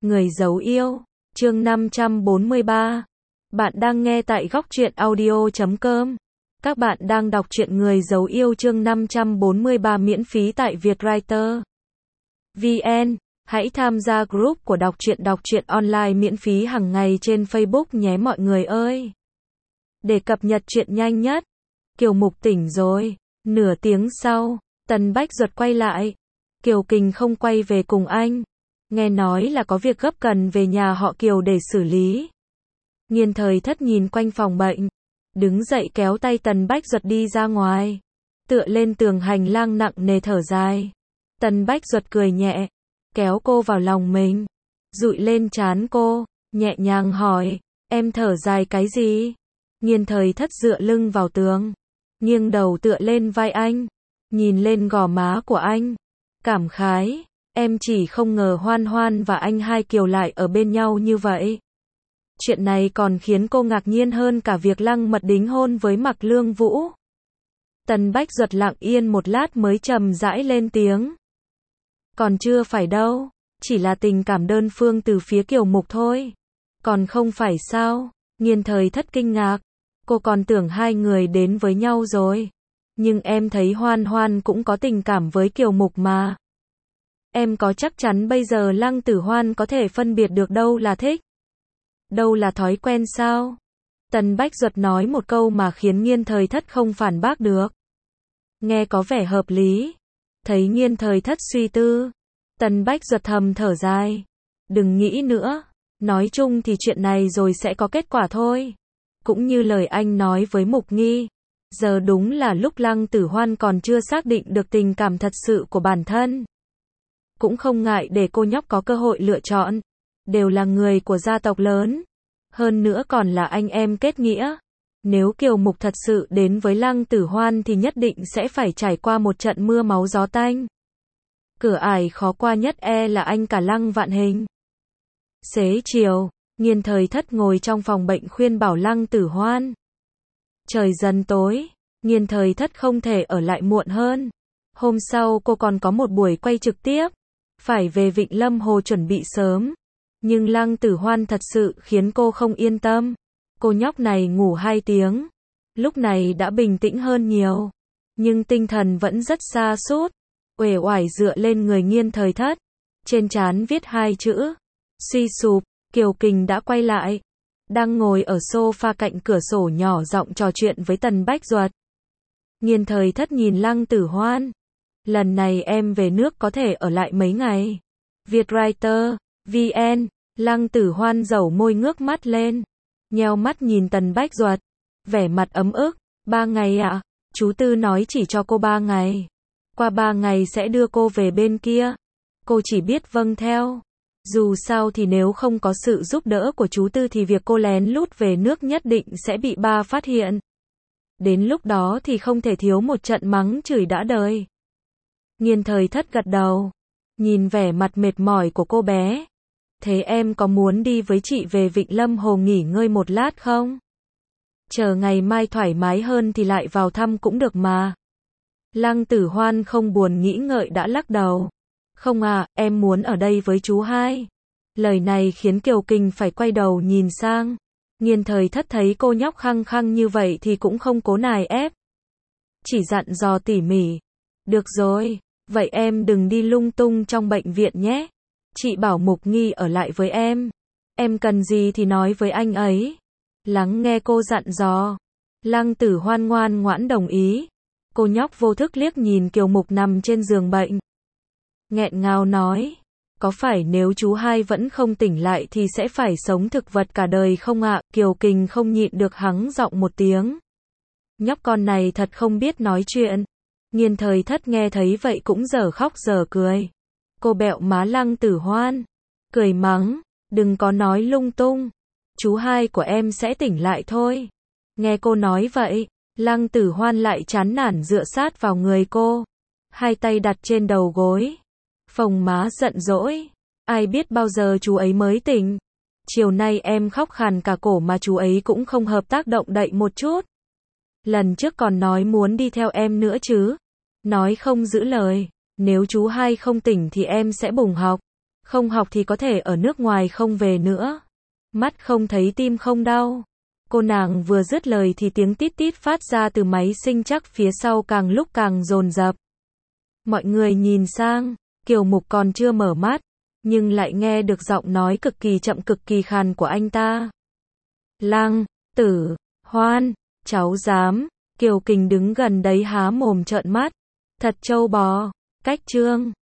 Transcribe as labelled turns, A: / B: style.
A: Người giấu yêu, chương 543. Bạn đang nghe tại góc truyện audio.com. Các bạn đang đọc truyện Người giấu yêu chương 543 miễn phí tại Vietwriter VN. Hãy tham gia group của đọc truyện online miễn phí hàng ngày trên Facebook nhé mọi người ơi. Để cập nhật truyện nhanh nhất. Kiều Mục tỉnh rồi. Nửa tiếng sau, Tần Bách Duật quay lại. Kiều Kình không quay về cùng anh. Nghe nói là có việc gấp cần về nhà họ Kiều để xử lý. Nghiên Thời Thất nhìn quanh phòng bệnh, đứng dậy kéo tay Tần Bách Duật đi ra ngoài, tựa lên tường hành lang nặng nề thở dài. Tần Bách Duật cười nhẹ, kéo cô vào lòng mình, dụi lên trán cô, nhẹ nhàng hỏi, em thở dài cái gì? Nghiên Thời Thất dựa lưng vào tường, nghiêng đầu tựa lên vai anh, nhìn lên gò má của anh, cảm khái, em chỉ không ngờ Hoan Hoan và anh hai Kiều lại ở bên nhau như vậy. Chuyện này còn khiến cô ngạc nhiên hơn cả việc Lăng Mật đính hôn với Mạc Lương Vũ. Tần Bách Duật lặng yên một lát mới trầm rãi lên tiếng. Còn chưa phải đâu, chỉ là tình cảm đơn phương từ phía Kiều Mục thôi. Còn không phải sao? Nghiên Thời Thất kinh ngạc, cô còn tưởng hai người đến với nhau rồi. Nhưng em thấy Hoan Hoan cũng có tình cảm với Kiều Mục mà. Em có chắc chắn bây giờ Lăng Tử Hoan có thể phân biệt được đâu là thích, đâu là thói quen sao? Tần Bách Duật nói một câu mà khiến Nghiên Thời Thất không phản bác được. Nghe có vẻ hợp lý. Thấy Nghiên Thời Thất suy tư, Tần Bách Duật thầm thở dài. Đừng nghĩ nữa. Nói chung thì chuyện này rồi sẽ có kết quả thôi. Cũng như lời anh nói với Mục Nghi. Giờ đúng là lúc Lăng Tử Hoan còn chưa xác định được tình cảm thật sự của bản thân. Cũng không ngại để cô nhóc có cơ hội lựa chọn. Đều là người của gia tộc lớn. Hơn nữa còn là anh em kết nghĩa. Nếu Kiều Mục thật sự đến với Lăng Tử Hoan thì nhất định sẽ phải trải qua một trận mưa máu gió tanh. Cửa ải khó qua nhất là anh cả Lăng Vạn Hình. Xế chiều, Nghiên Thời Thất ngồi trong phòng bệnh khuyên bảo Lăng Tử Hoan. Trời dần tối, Nghiên Thời Thất không thể ở lại muộn hơn. Hôm sau cô còn có một buổi quay trực tiếp. Phải về Vịnh Lâm Hồ chuẩn bị sớm. Nhưng Lăng Tử Hoan thật sự khiến cô không yên tâm. Cô nhóc này ngủ 2 tiếng. Lúc này đã bình tĩnh hơn nhiều. Nhưng tinh thần vẫn rất sa sút. Uể oải dựa lên người Nghiên Thời Thất. Trên trán viết 2 chữ. Suy sụp. Kiều Kình đã quay lại. Đang ngồi ở sofa cạnh cửa sổ nhỏ giọng trò chuyện với Tần Bách Duật. Nghiên Thời Thất nhìn Lăng Tử Hoan. Lần này em về nước có thể ở lại mấy ngày. Vietwriter VN. Lăng Tử Hoan dẩu môi ngước mắt lên. Nheo mắt nhìn Tần Bách Duật. Vẻ mặt ấm ức. 3 ngày ạ? Chú Tư nói chỉ cho cô 3 ngày. Qua 3 ngày sẽ đưa cô về bên kia. Cô chỉ biết vâng theo. Dù sao thì nếu không có sự giúp đỡ của chú Tư thì việc cô lén lút về nước nhất định sẽ bị ba phát hiện. Đến lúc đó thì không thể thiếu một trận mắng chửi đã đời. Nghiên Thời Thất gật đầu. Nhìn vẻ mặt mệt mỏi của cô bé. Thế em có muốn đi với chị về Vịnh Lâm Hồ nghỉ ngơi một lát không? Chờ ngày mai thoải mái hơn thì lại vào thăm cũng được mà. Lăng Tử Hoan không buồn nghĩ ngợi đã lắc đầu. Không à, em muốn ở đây với chú hai. Lời này khiến Kiều Kình phải quay đầu nhìn sang. Nghiên Thời Thất thấy cô nhóc khăng khăng như vậy thì cũng không cố nài ép. Chỉ dặn dò tỉ mỉ. Được rồi, vậy em đừng đi lung tung trong bệnh viện nhé. Chị bảo Mục Nghi ở lại với em. Em cần gì thì nói với anh ấy. Lắng nghe cô dặn dò. Lăng Tử Hoan ngoan ngoãn đồng ý. Cô nhóc vô thức liếc nhìn Kiều Mục nằm trên giường bệnh. Nghẹn ngào nói. Có phải nếu chú hai vẫn không tỉnh lại thì sẽ phải sống thực vật cả đời không ạ? Kiều Kình không nhịn được hắng giọng một tiếng. Nhóc con này thật không biết nói chuyện. Nghiên Thời Thất nghe thấy vậy cũng dở khóc dở cười. Cô bẹo má Lăng Tử Hoan. Cười mắng. Đừng có nói lung tung. Chú hai của em sẽ tỉnh lại thôi. Nghe cô nói vậy, Lăng Tử Hoan lại chán nản dựa sát vào người cô. Hai tay đặt trên đầu gối. Phồng má giận dỗi. Ai biết bao giờ chú ấy mới tỉnh. Chiều nay em khóc khàn cả cổ mà chú ấy cũng không hợp tác động đậy một chút. Lần trước còn nói muốn đi theo em nữa chứ. Nói không giữ lời. Nếu chú hai không tỉnh thì em sẽ bùng học. Không học thì có thể ở nước ngoài không về nữa. Mắt không thấy tim không đau. Cô nàng vừa dứt lời thì tiếng tít tít phát ra từ máy sinh chắc phía sau càng lúc càng dồn dập. Mọi người nhìn sang, Kiều Mục còn chưa mở mắt, nhưng lại nghe được giọng nói cực kỳ chậm cực kỳ khàn của anh ta. Lăng, Tử, Hoan, cháu dám. Kiều Kình đứng gần đấy há mồm trợn mắt. Thật trâu bò. Cách Trương